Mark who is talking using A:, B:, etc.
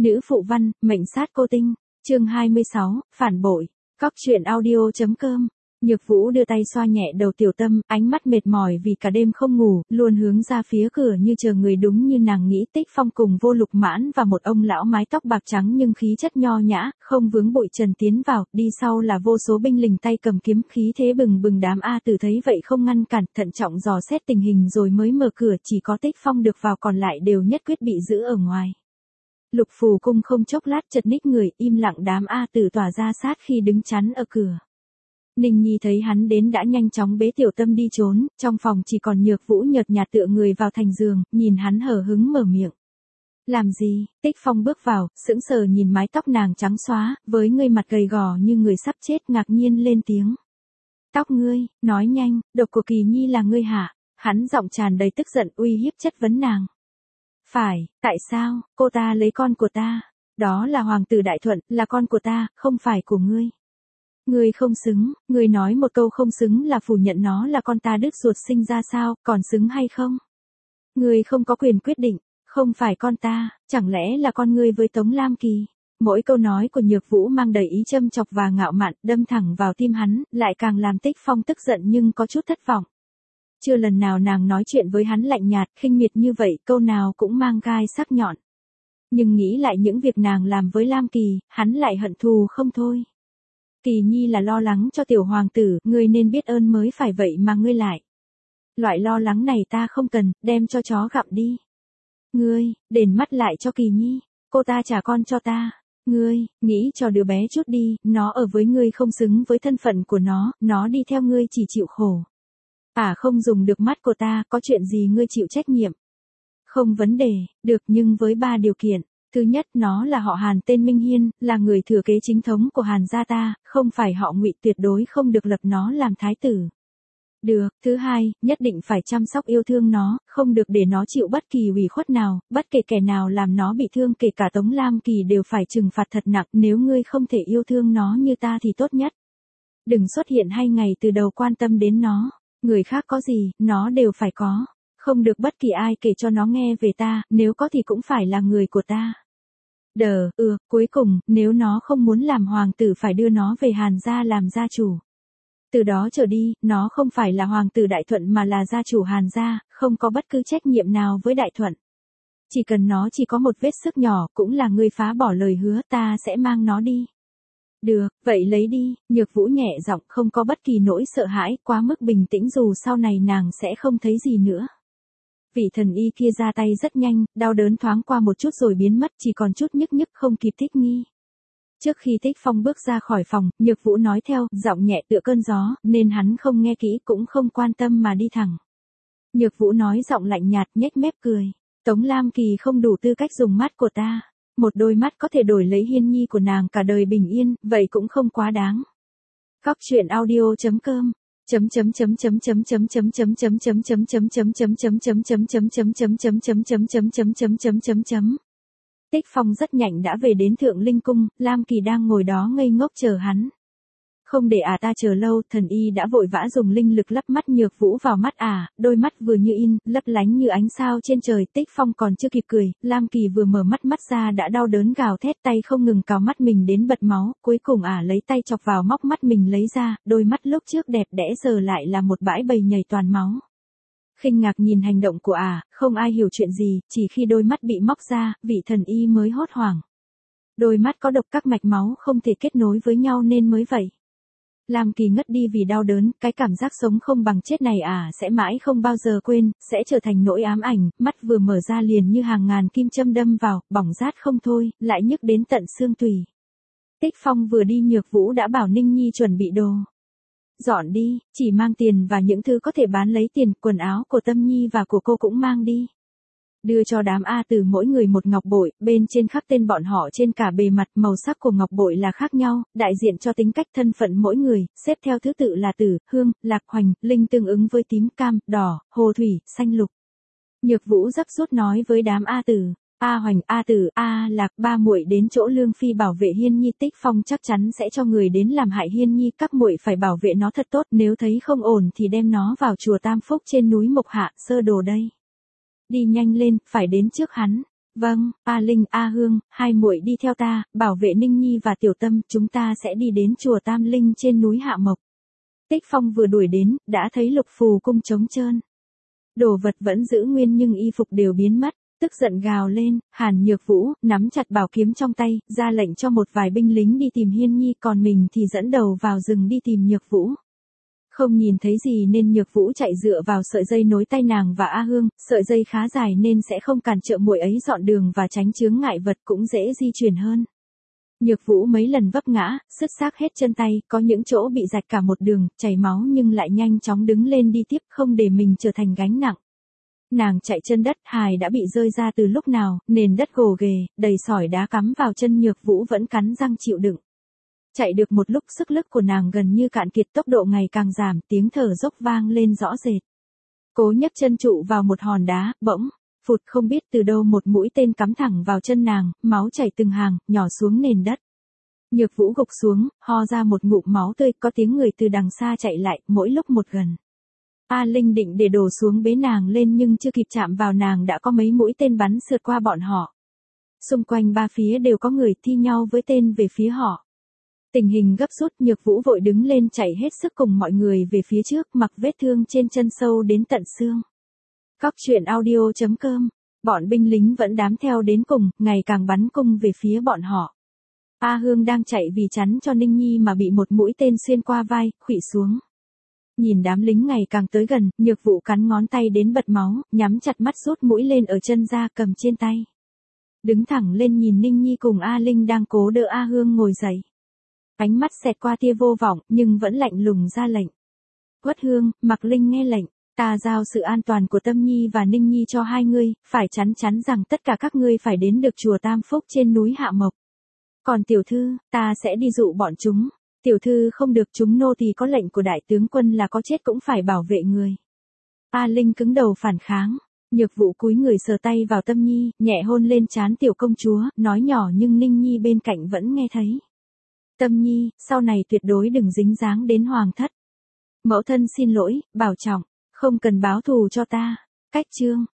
A: Nữ phụ văn, mệnh sát cô tinh. Chương 26, phản bội. Cóc truyện audio.com. Nhược Vũ đưa tay xoa nhẹ đầu Tiểu Tâm, ánh mắt mệt mỏi vì cả đêm không ngủ, luôn hướng ra phía cửa như chờ người. Đúng như nàng nghĩ, Tích Phong cùng Vô Lục Mãn và một ông lão mái tóc bạc trắng nhưng khí chất nho nhã, không vướng bụi trần tiến vào, đi sau là vô số binh lính tay cầm kiếm, khí thế bừng bừng. Đám A Tử thấy vậy không ngăn cản, thận trọng dò xét tình hình rồi mới mở cửa, chỉ có Tích Phong được vào, còn lại đều nhất quyết bị giữ ở ngoài. Lục Phù Cung không chốc lát chật ních người, im lặng. Đám A Tử tỏa ra sát khi đứng chắn ở cửa. Ninh Nhi thấy hắn đến đã nhanh chóng bế Tiểu Tâm đi trốn, trong phòng chỉ còn Nhược Vũ nhợt nhạt tựa người vào thành giường, nhìn hắn hờ hững mở miệng. Làm gì? Tích Phong bước vào, sững sờ nhìn mái tóc nàng trắng xóa, với người mặt gầy gò như người sắp chết, ngạc nhiên lên tiếng. Tóc ngươi, nói nhanh, độc của Kỳ Nhi là ngươi hả? Hắn giọng tràn đầy tức giận uy hiếp chất vấn nàng. Phải, tại sao? Cô ta lấy con của ta. Đó là Hoàng tử Đại Thuận, là con của ta, không phải của ngươi. Ngươi không xứng, ngươi nói một câu không xứng là phủ nhận nó là con ta đứt ruột sinh ra sao, còn xứng hay không? Ngươi không có quyền quyết định, không phải con ta, chẳng lẽ là con ngươi với Tống Lam Kỳ? Mỗi câu nói của Nhược Vũ mang đầy ý châm chọc và ngạo mạn, đâm thẳng vào tim hắn, lại càng làm Tích Phong tức giận nhưng có chút thất vọng. Chưa lần nào nàng nói chuyện với hắn lạnh nhạt, khinh miệt như vậy, câu nào cũng mang gai sắc nhọn. Nhưng nghĩ lại những việc nàng làm với Lam Kỳ, hắn lại hận thù không thôi. Kỳ Nhi là lo lắng cho tiểu hoàng tử, ngươi nên biết ơn mới phải, vậy mà ngươi lại. Loại lo lắng này ta không cần, đem cho chó gặm đi. Ngươi, đền mắt lại cho Kỳ Nhi, cô ta trả con cho ta. Ngươi, nghĩ cho đứa bé chút đi, nó ở với ngươi không xứng với thân phận của nó đi theo ngươi chỉ chịu khổ. Không dùng được mắt của ta, có chuyện gì ngươi chịu trách nhiệm. Không vấn đề, được, nhưng với 3 điều kiện. Thứ nhất, nó là họ Hàn tên Minh Hiên, là người thừa kế chính thống của Hàn gia ta, không phải họ Ngụy, tuyệt đối không được lập nó làm thái tử. Được, thứ hai, nhất định phải chăm sóc yêu thương nó, không được để nó chịu bất kỳ ủy khuất nào, bất kể kẻ nào làm nó bị thương, kể cả Tống Lam Kỳ đều phải trừng phạt thật nặng, nếu ngươi không thể yêu thương nó như ta thì tốt nhất. Đừng xuất hiện hay ngày từ đầu quan tâm đến nó, người khác có gì, nó đều phải có. Không được bất kỳ ai kể cho nó nghe về ta, nếu có thì cũng phải là người của ta. Cuối cùng, nếu nó không muốn làm hoàng tử phải đưa nó về Hàn gia làm gia chủ. Từ đó trở đi, nó không phải là hoàng tử Đại Thuận mà là gia chủ Hàn gia, không có bất cứ trách nhiệm nào với Đại Thuận. Chỉ cần nó chỉ có một vết xước nhỏ, cũng là ngươi phá bỏ lời hứa, ta sẽ mang nó đi. Được, vậy lấy đi. Nhược Vũ nhẹ giọng, không có bất kỳ nỗi sợ hãi, quá mức bình tĩnh, dù sau này nàng sẽ không thấy gì nữa. Vị thần y kia ra tay rất nhanh, đau đớn thoáng qua một chút rồi biến mất, chỉ còn chút nhức nhức không kịp thích nghi. Trước khi Tích Phong bước ra khỏi phòng, Nhược Vũ nói theo, giọng nhẹ tựa cơn gió, nên hắn không nghe kỹ cũng không quan tâm mà đi thẳng. Nhược Vũ nói giọng lạnh nhạt, nhếch mép cười. Tống Lam Kỳ không đủ tư cách dùng mắt của ta. Một đôi mắt có thể đổi lấy Hiên Nhi của nàng cả đời bình yên, vậy cũng không quá đáng. Cóc truyện audio.com Tích Phong rất nhanh đã về đến Thượng Linh Cung, Lam Kỳ đang ngồi đó ngây ngốc chờ hắn. Không để ta chờ lâu, thần y đã vội vã dùng linh lực lấp mắt Nhược Vũ vào mắt đôi mắt vừa như in, lấp lánh như ánh sao trên trời. Tích Phong còn chưa kịp cười, Lam Kỳ vừa mở mắt ra đã đau đớn gào thét, tay không ngừng cào mắt mình đến bật máu, cuối cùng lấy tay chọc vào móc mắt mình lấy ra, đôi mắt lúc trước đẹp đẽ giờ lại là một bãi bầy nhầy toàn máu. Khinh ngạc nhìn hành động của không ai hiểu chuyện gì, chỉ khi đôi mắt bị móc ra, vị thần y mới hốt hoảng. Đôi mắt có độc, các mạch máu không thể kết nối với nhau nên mới vậy. Lam Kỳ ngất đi vì đau đớn, cái cảm giác sống không bằng chết này sẽ mãi không bao giờ quên, sẽ trở thành nỗi ám ảnh, mắt vừa mở ra liền như hàng ngàn kim châm đâm vào, bỏng rát không thôi, lại nhức đến tận xương tủy. Tích Phong vừa đi, Nhược Vũ đã bảo Ninh Nhi chuẩn bị đồ. Dọn đi, chỉ mang tiền và những thứ có thể bán lấy tiền, quần áo của Tâm Nhi và của cô cũng mang đi. Đưa cho đám A Tử mỗi người một ngọc bội, bên trên khắc tên bọn họ trên cả bề mặt, màu sắc của ngọc bội là khác nhau, đại diện cho tính cách thân phận mỗi người, xếp theo thứ tự là tử, hương, lạc, hoành, linh tương ứng với tím, cam, đỏ, hồ thủy, xanh lục. Nhược Vũ gấp rút nói với đám A Tử, A Hoành, A Tử, A Lạc, ba muội đến chỗ Lương Phi bảo vệ Hiên Nhi. Tích Phong chắc chắn sẽ cho người đến làm hại Hiên Nhi, các muội phải bảo vệ nó thật tốt, nếu thấy không ổn thì đem nó vào chùa Tam Phúc trên núi Mộc Hạ, sơ đồ đây. Đi nhanh lên, phải đến trước hắn. Vâng, A Linh, A Hương, hai muội đi theo ta, bảo vệ Ninh Nhi và Tiểu Tâm, chúng ta sẽ đi đến chùa Tam Linh trên núi Hạ Mộc. Tích Phong vừa đuổi đến, đã thấy Lục Phù cung trống trơn. Đồ vật vẫn giữ nguyên nhưng y phục đều biến mất, tức giận gào lên, Hàn Nhược Vũ, nắm chặt bảo kiếm trong tay, ra lệnh cho một vài binh lính đi tìm Hiên Nhi, còn mình thì dẫn đầu vào rừng đi tìm Nhược Vũ. Không nhìn thấy gì nên Nhược Vũ chạy dựa vào sợi dây nối tay nàng và A Hương, sợi dây khá dài nên sẽ không cản trở muội ấy dọn đường và tránh chướng ngại vật, cũng dễ di chuyển hơn. Nhược Vũ mấy lần vấp ngã, sứt xác hết chân tay, có những chỗ bị rạch cả một đường, chảy máu nhưng lại nhanh chóng đứng lên đi tiếp, không để mình trở thành gánh nặng. Nàng chạy chân đất, hài đã bị rơi ra từ lúc nào, nền đất gồ ghề, đầy sỏi đá cắm vào chân, Nhược Vũ vẫn cắn răng chịu đựng. Chạy được một lúc sức lực của nàng gần như cạn kiệt, tốc độ ngày càng giảm, tiếng thở dốc vang lên rõ rệt. Cố nhấc chân trụ vào một hòn đá, bỗng, phụt, không biết từ đâu một mũi tên cắm thẳng vào chân nàng, máu chảy từng hàng, nhỏ xuống nền đất. Nhược Vũ gục xuống, ho ra một ngụm máu tươi, có tiếng người từ đằng xa chạy lại, mỗi lúc một gần. A Linh định để đổ xuống bế nàng lên nhưng chưa kịp chạm vào nàng đã có mấy mũi tên bắn sượt qua bọn họ. Xung quanh ba phía đều có người thi nhau với tên về phía họ. Tình hình gấp rút, Nhược Vũ vội đứng lên chạy hết sức cùng mọi người về phía trước, mặc vết thương trên chân sâu đến tận xương. Cóc truyện audio.com, bọn binh lính vẫn đám theo đến cùng, ngày càng bắn cung về phía bọn họ. A Hương đang chạy vì chắn cho Ninh Nhi mà bị một mũi tên xuyên qua vai, khuỵu xuống. Nhìn đám lính ngày càng tới gần, Nhược Vũ cắn ngón tay đến bật máu, nhắm chặt mắt rút mũi lên ở chân ra, cầm trên tay. Đứng thẳng lên nhìn Ninh Nhi cùng A Linh đang cố đỡ A Hương ngồi dậy. Ánh mắt xẹt qua tia vô vọng, nhưng vẫn lạnh lùng ra lệnh. Quất Hương, Mạc Linh nghe lệnh, ta giao sự an toàn của Tâm Nhi và Ninh Nhi cho hai ngươi, phải chắn chắn rằng tất cả các ngươi phải đến được chùa Tam Phúc trên núi Hạ Mộc. Còn tiểu thư, ta sẽ đi dụ bọn chúng. Tiểu thư không được, chúng nô tỳ có lệnh của đại tướng quân là có chết cũng phải bảo vệ người. A Linh cứng đầu phản kháng. Nhược Vũ cúi người sờ tay vào Tâm Nhi, nhẹ hôn lên trán tiểu công chúa, nói nhỏ nhưng Ninh Nhi bên cạnh vẫn nghe thấy. Tâm Nhi, sau này tuyệt đối đừng dính dáng đến hoàng thất. Mẫu thân xin lỗi, bảo trọng, không cần báo thù cho ta. Cách chương